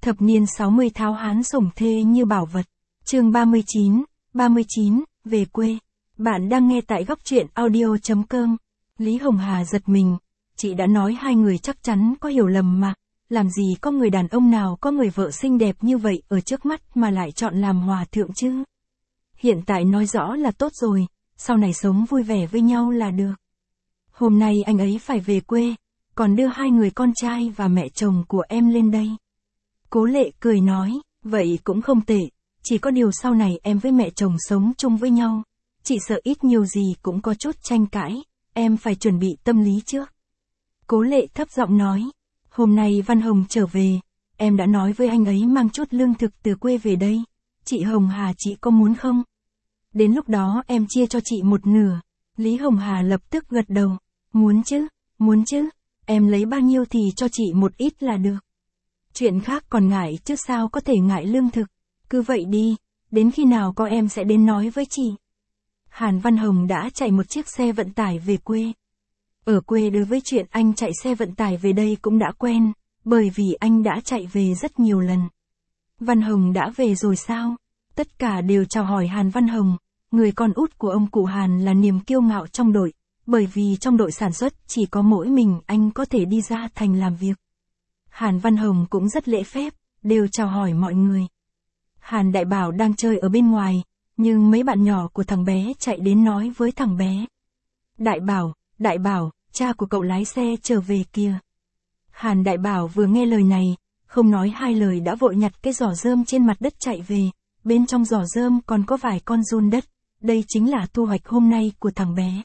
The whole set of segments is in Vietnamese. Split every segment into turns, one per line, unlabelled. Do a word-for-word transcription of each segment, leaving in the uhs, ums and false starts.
Thập niên sáu mươi tháo hán sủng thê như bảo vật. Chương ba mươi chín, ba mươi chín, về quê. Bạn đang nghe tại góc truyện audio chấm com. Lý Hồng Hà giật mình. Chị đã nói hai người chắc chắn có hiểu lầm mà. Làm gì có người đàn ông nào có người vợ xinh đẹp như vậy ở trước mắt mà lại chọn làm hòa thượng chứ? Hiện tại nói rõ là tốt rồi, sau này sống vui vẻ với nhau là được. Hôm nay anh ấy phải về quê, còn đưa hai người con trai và mẹ chồng của em lên đây. Cố Lệ cười nói, vậy cũng không tệ, chỉ có điều sau này em với mẹ chồng sống chung với nhau. Chị sợ ít nhiều gì cũng có chút tranh cãi, em phải chuẩn bị tâm lý trước. Cố Lệ thấp giọng nói, hôm nay Văn Hồng trở về, em đã nói với anh ấy mang chút lương thực từ quê về đây. Chị Hồng Hà chị có muốn không? Đến lúc đó em chia cho chị một nửa. Lý Hồng Hà lập tức gật đầu, muốn chứ, muốn chứ, em lấy bao nhiêu thì cho chị một ít là được. Chuyện khác còn ngại chứ sao có thể ngại lương thực, cứ vậy đi, đến khi nào có em sẽ đến nói với chị. Hàn Văn Hồng đã chạy một chiếc xe vận tải về quê. Ở quê đối với chuyện anh chạy xe vận tải về đây cũng đã quen, bởi vì anh đã chạy về rất nhiều lần. Văn Hồng đã về rồi sao? Tất cả đều chào hỏi Hàn Văn Hồng, người con út của ông cụ Hàn là niềm kiêu ngạo trong đội, bởi vì trong đội sản xuất chỉ có mỗi mình anh có thể đi ra thành làm việc. Hàn Văn Hồng cũng rất lễ phép, đều chào hỏi mọi người. Hàn Đại Bảo đang chơi ở bên ngoài, nhưng mấy bạn nhỏ của thằng bé chạy đến nói với thằng bé. Đại Bảo, Đại Bảo, cha của cậu lái xe trở về kìa. Hàn Đại Bảo vừa nghe lời này, không nói hai lời đã vội nhặt cái giỏ rơm trên mặt đất chạy về, bên trong giỏ rơm còn có vài con giun đất, đây chính là thu hoạch hôm nay của thằng bé.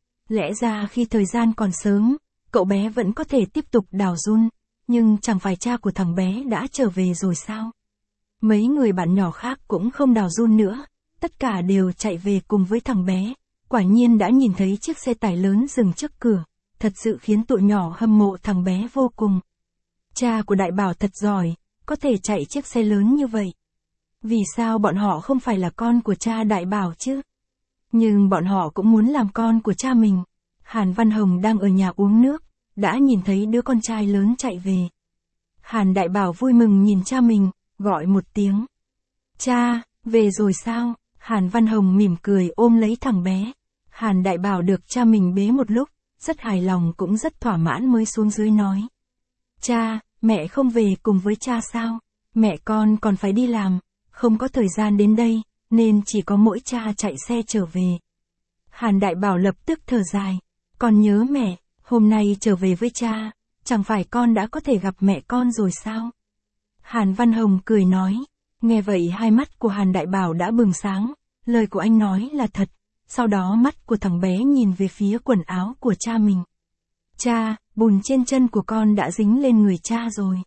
Lẽ ra khi thời gian còn sớm, cậu bé vẫn có thể tiếp tục đào giun, nhưng chẳng phải cha của thằng bé đã trở về rồi sao? Mấy người bạn nhỏ khác cũng không đào giun nữa, tất cả đều chạy về cùng với thằng bé, quả nhiên đã nhìn thấy chiếc xe tải lớn dừng trước cửa, thật sự khiến tụi nhỏ hâm mộ thằng bé vô cùng. Cha của Đại Bảo thật giỏi, có thể chạy chiếc xe lớn như vậy. Vì sao bọn họ không phải là con của cha Đại Bảo chứ? Nhưng bọn họ cũng muốn làm con của cha mình. Hàn Văn Hồng đang ở nhà uống nước, đã nhìn thấy đứa con trai lớn chạy về. Hàn Đại Bảo vui mừng nhìn cha mình, gọi một tiếng. Cha, về rồi sao? Hàn Văn Hồng mỉm cười ôm lấy thằng bé. Hàn Đại Bảo được cha mình bế một lúc, rất hài lòng cũng rất thỏa mãn mới xuống dưới nói. Cha, mẹ không về cùng với cha sao? Mẹ con còn phải đi làm, không có thời gian đến đây, nên chỉ có mỗi cha chạy xe trở về. Hàn Đại Bảo lập tức thở dài. Con nhớ mẹ, hôm nay trở về với cha, chẳng phải con đã có thể gặp mẹ con rồi sao? Hàn Văn Hồng cười nói. Nghe vậy hai mắt của Hàn Đại Bảo đã bừng sáng, lời của anh nói là thật. Sau đó mắt của thằng bé nhìn về phía quần áo của cha mình. Cha, bùn trên chân của con đã dính lên người cha rồi.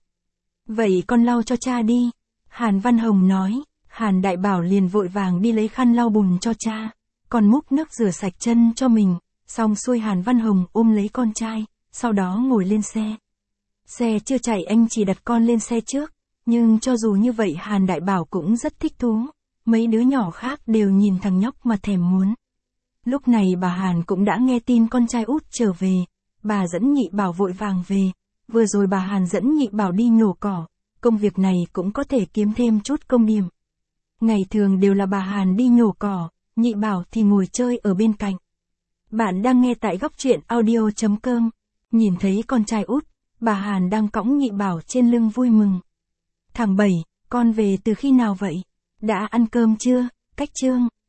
Vậy con lau cho cha đi. Hàn Văn Hồng nói. Hàn Đại Bảo liền vội vàng đi lấy khăn lau bùn cho cha, còn múc nước rửa sạch chân cho mình, xong xuôi Hàn Văn Hồng ôm lấy con trai, sau đó ngồi lên xe. Xe chưa chạy anh chỉ đặt con lên xe trước, nhưng cho dù như vậy Hàn Đại Bảo cũng rất thích thú, mấy đứa nhỏ khác đều nhìn thằng nhóc mà thèm muốn. Lúc này bà Hàn cũng đã nghe tin con trai út trở về, bà dẫn Nhị Bảo vội vàng về, vừa rồi bà Hàn dẫn Nhị Bảo đi nhổ cỏ, công việc này cũng có thể kiếm thêm chút công điểm. Ngày thường đều là bà Hàn đi nhổ cỏ, Nhị Bảo thì ngồi chơi ở bên cạnh. Bạn đang nghe tại góc truyện audio chấm com. Nhìn thấy con trai út, bà Hàn đang cõng Nhị Bảo trên lưng vui mừng. Thằng Bảy, con về từ khi nào vậy? Đã ăn cơm chưa? Cách Trương,